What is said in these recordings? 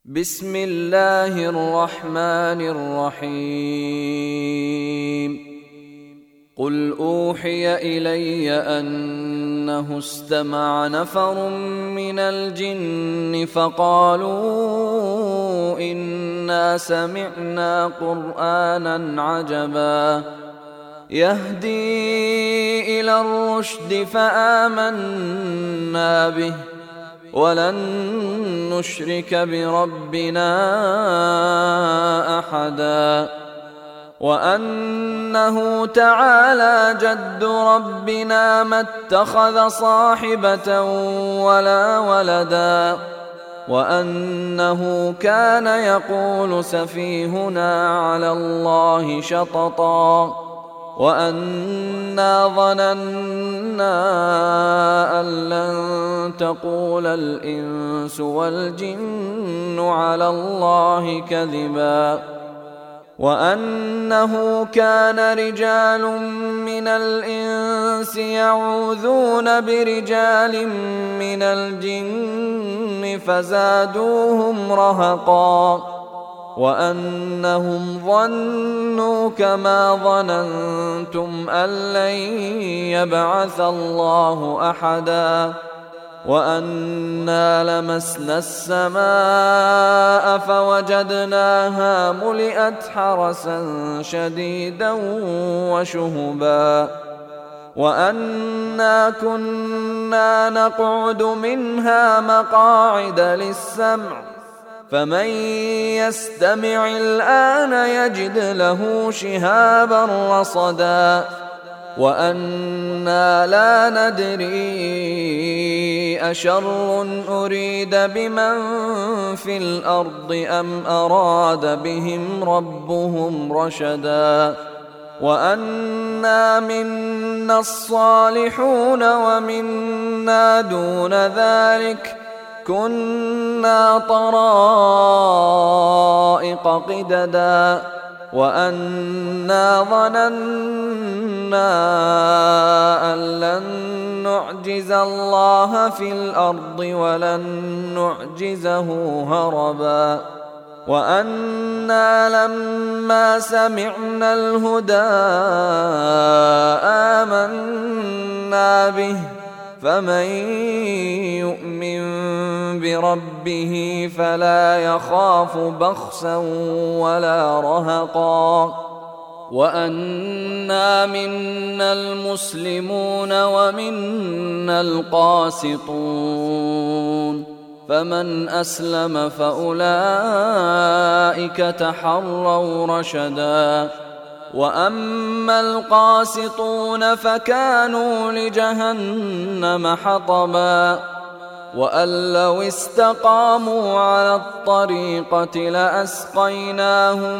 بسم الله الرحمن الرحيم قل أوحي إلي أنه استمع نفر من الجن فقالوا إنا سمعنا قرآنا عجبا يهدي إلى الرشد فآمنا به ولن نشرك بربنا أحدا وأنه تعالى جد ربنا ما اتخذ صاحبة ولا ولدا وأنه كان يقول سفيهنا على الله شططا وأنا ظننا أن لن تقول الإنس والجن على الله كذبا وأنه كان رجال من الإنس يعوذون برجال من الجن فزادوهم رهقا وأنهم ظنوا كما ظننتم أن لن يبعث الله أحدا وأنا لمسنا السماء فوجدناها ملئت حرسا شديدا وشهبا وأنا كنا نقعد منها مقاعد للسمع فمن يستمع الآن يجد له شهابا رصدا وأنا لا ندري أشر أريد بمن في الأرض أم أراد بهم ربهم رشدا وأنا منا الصالحون ومنا دون ذلك كنا طرائق قددا وأنا ظننا أن لن نعجز الله في الأرض ولن نعجزه هربا وأنا لما سمعنا الهدى آمنا به فمن يؤمن بربه فلا يخاف بخسا ولا رهقا وأنا منا المسلمون ومنا القاسطون فمن أسلم فأولئك تحروا رشدا وأما القاسطون فكانوا لجهنم حطبا وأن لو استقاموا على الطريقة لأسقيناهم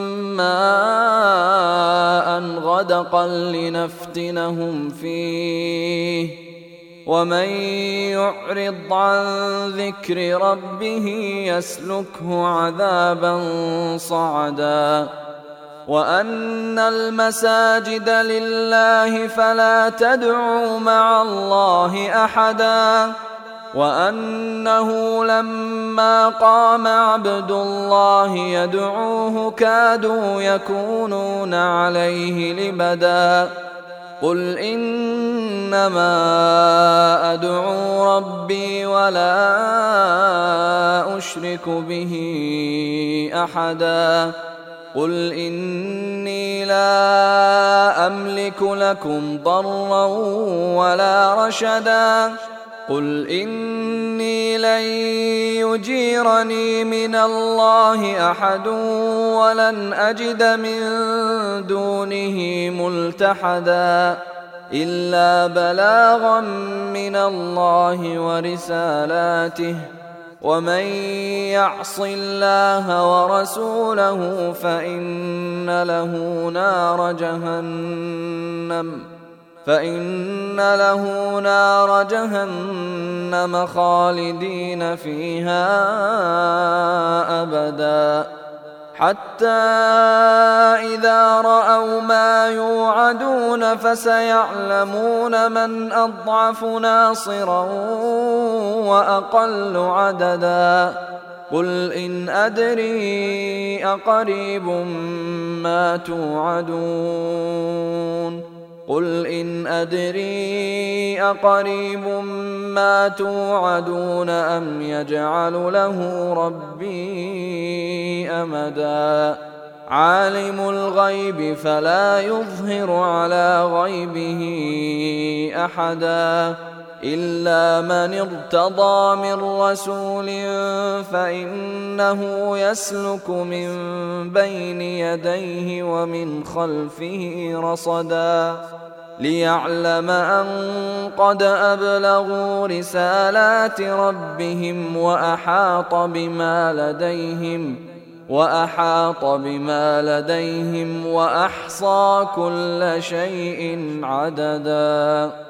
ماء غدقا لنفتنهم فيه ومن يعرض عن ذكر ربه يسلكه عذابا صعدا وأن المساجد لله فلا تدعوا مع الله أحدا وأنه لما قام عبد الله يدعوه كادوا يكونون عليه لبدا قل إنما أدعو ربي ولا أشرك به أحدا قل إني لا أملك لكم ضرا ولا رشدا قل إني لن يجيرني من الله أحد ولن أجد من دونه ملتحدا إلا بلاغا من الله ورسالاته ومن يعص الله ورسوله فإن له نار جهنم خالدين فيها أبدا حتى إذا رأوا ما يوعدون فسيعلمون من أضعف ناصرا وأقل عددا قل إن أدري أقريب ما توعدون قل إن أدري أقريب ما توعدون أم يجعل له ربي أمدا عالم الغيب فلا يظهر على غيبه أحدا إلا من ارتضى من رسول فإنه يسلك من بين يديه ومن خلفه رصدا ليعلم أن قد أبلغوا رسالات ربهم وأحاط بما لديهم وأحصى كل شيء عددا.